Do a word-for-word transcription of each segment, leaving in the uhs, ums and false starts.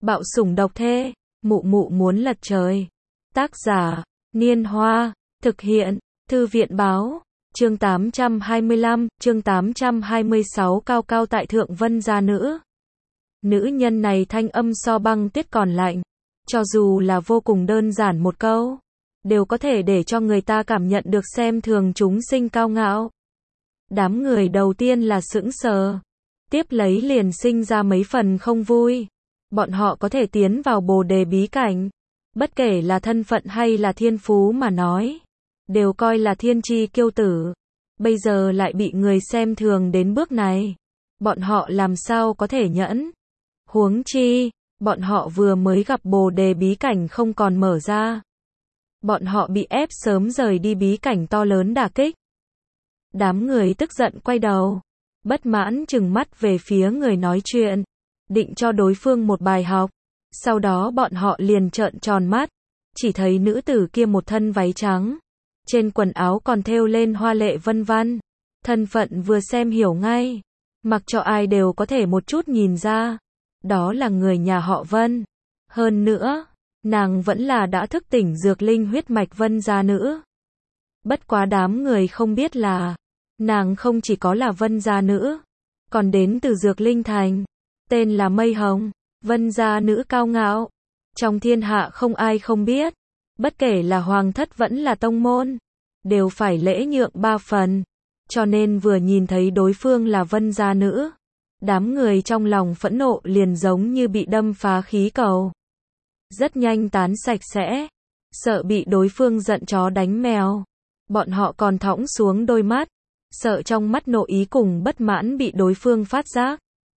Bạo sủng độc thê, mụ mụ muốn lật trời. Tác giả, Niên Hoa, thực hiện, Thư viện báo, chương tám trăm hai mươi lăm, chương tám trăm hai mươi sáu cao cao tại thượng vân gia nữ. Nữ nhân này thanh âm so băng tuyết còn lạnh, cho dù là vô cùng đơn giản một câu, đều có thể để cho người ta cảm nhận được xem thường chúng sinh cao ngạo. Đám người đầu tiên là sững sờ, tiếp lấy liền sinh ra mấy phần không vui. Bọn họ có thể tiến vào Bồ Đề bí cảnh, bất kể là thân phận hay là thiên phú mà nói, đều coi là thiên chi kiêu tử. Bây giờ lại bị người xem thường đến bước này, bọn họ làm sao có thể nhẫn? Huống chi, bọn họ vừa mới gặp Bồ Đề bí cảnh không còn mở ra. Bọn họ bị ép sớm rời đi bí cảnh to lớn đả kích. Đám người tức giận quay đầu, bất mãn trừng mắt về phía người nói chuyện, định cho đối phương một bài học. Sau đó bọn họ liền trợn tròn mắt, chỉ thấy nữ tử kia một thân váy trắng, trên quần áo còn thêu lên hoa lệ vân vân, thân phận vừa xem hiểu ngay, mặc cho ai đều có thể một chút nhìn ra, đó là người nhà họ Vân. Hơn nữa, nàng vẫn là đã thức tỉnh dược linh huyết mạch Vân gia nữ. Bất quá đám người không biết là, nàng không chỉ có là Vân gia nữ, còn đến từ dược linh thành, tên là Mây Hồng, Vân gia nữ cao ngạo. Trong thiên hạ không ai không biết, bất kể là hoàng thất vẫn là tông môn, đều phải lễ nhượng ba phần. Cho nên vừa nhìn thấy đối phương là Vân gia nữ, đám người trong lòng phẫn nộ liền giống như bị đâm phá khí cầu, rất nhanh tán sạch sẽ. Sợ bị đối phương giận chó đánh mèo, bọn họ còn thõng xuống đôi mắt, sợ trong mắt nộ ý cùng bất mãn bị đối phương phát giác.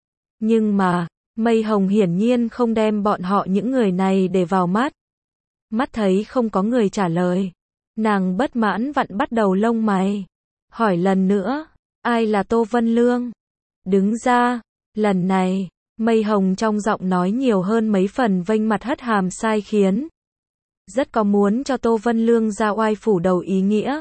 Nhưng mà, Mây Hồng hiển nhiên không đem bọn họ những người này để vào mắt. Mắt thấy không có người trả lời, nàng bất mãn vặn bắt đầu lông mày, hỏi lần nữa, ai là Tô Vân Lương? Đứng ra. Lần này, Mây Hồng trong giọng nói nhiều hơn mấy phần vênh mặt hất hàm sai khiến, rất có muốn cho Tô Vân Lương ra oai phủ đầu ý nghĩa.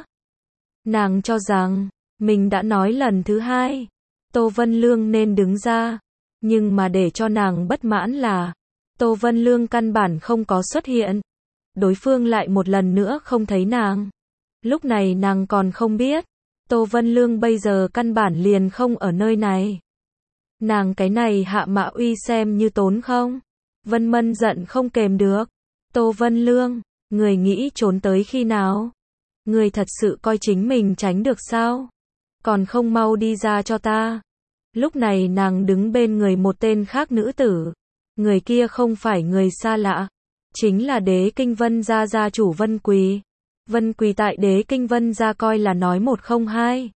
Nàng cho rằng, mình đã nói lần thứ hai, Tô Vân Lương nên đứng ra. Nhưng mà để cho nàng bất mãn là, Tô Vân Lương căn bản không có xuất hiện. Đối phương lại một lần nữa không thấy nàng. Lúc này nàng còn không biết, Tô Vân Lương bây giờ căn bản liền không ở nơi này. Nàng cái này hạ mạ uy xem như tốn không? Vân Mân giận không kềm được. Tô Vân Lương, người nghĩ trốn tới khi nào? Người thật sự coi chính mình tránh được sao? Còn không mau đi ra cho ta. Lúc này nàng đứng bên người một tên khác nữ tử. Người kia không phải người xa lạ, chính là Đế Kinh Vân gia gia chủ Vân Quỳ. Vân Quỳ tại Đế Kinh Vân gia coi là nói một không hai.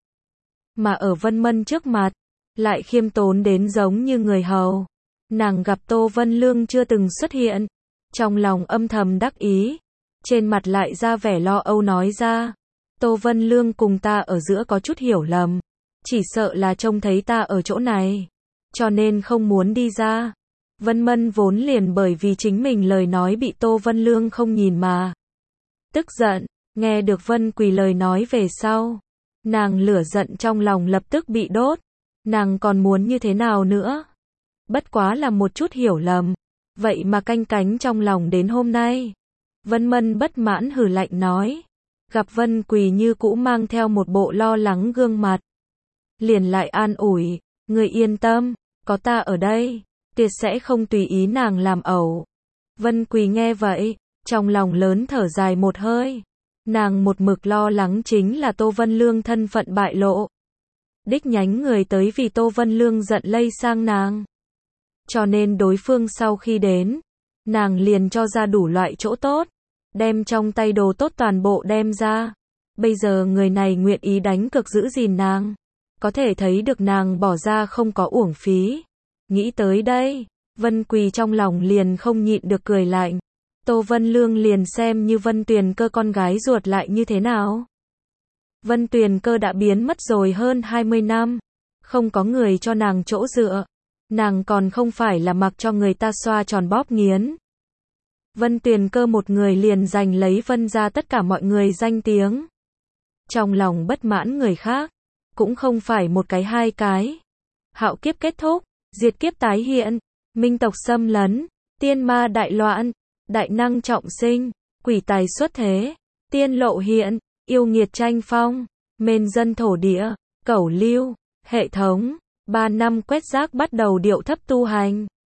Mà ở Vân Mân trước mặt, lại khiêm tốn đến giống như người hầu. Nàng gặp Tô Vân Lương chưa từng xuất hiện, trong lòng âm thầm đắc ý, trên mặt lại ra vẻ lo âu nói ra, Tô Vân Lương cùng ta ở giữa có chút hiểu lầm, chỉ sợ là trông thấy ta ở chỗ này, cho nên không muốn đi ra. Vân Mân vốn liền bởi vì chính mình lời nói bị Tô Vân Lương không nhìn mà tức giận, nghe được Vân Quỳ lời nói về sau, nàng lửa giận trong lòng lập tức bị đốt. Nàng còn muốn như thế nào nữa? Bất quá là một chút hiểu lầm, vậy mà canh cánh trong lòng đến hôm nay. Vân Mân bất mãn hừ lạnh nói, gặp Vân Quỳ như cũ mang theo một bộ lo lắng gương mặt, liền lại an ủi, người yên tâm, có ta ở đây, tuyệt sẽ không tùy ý nàng làm ẩu. Vân Quỳ nghe vậy, trong lòng lớn thở dài một hơi, nàng một mực lo lắng chính là Tô Vân Lương thân phận bại lộ. Đích nhánh người tới vì Tô Vân Lương giận lây sang nàng. Cho nên đối phương sau khi đến, nàng liền cho ra đủ loại chỗ tốt, đem trong tay đồ tốt toàn bộ đem ra. Bây giờ người này nguyện ý đánh cực giữ gìn nàng, có thể thấy được nàng bỏ ra không có uổng phí. Nghĩ tới đây, Vân Quỳ trong lòng liền không nhịn được cười lạnh. Tô Vân Lương liền xem như Vân Tuyền Cơ con gái ruột lại như thế nào? Vân Tuyền Cơ đã biến mất rồi hơn hai mươi năm, không có người cho nàng chỗ dựa, nàng còn không phải là mặc cho người ta xoa tròn bóp nghiến. Vân Tuyền Cơ một người liền giành lấy Vân gia tất cả mọi người danh tiếng. Trong lòng bất mãn người khác, cũng không phải một cái hai cái. Hạo kiếp kết thúc, diệt kiếp tái hiện, minh tộc xâm lấn, tiên ma đại loạn, đại năng trọng sinh, quỷ tài xuất thế, tiên lộ hiện, yêu nghiệt tranh phong, mên dân thổ địa, cẩu lưu, hệ thống, ba năm quét rác bắt đầu điệu thấp tu hành.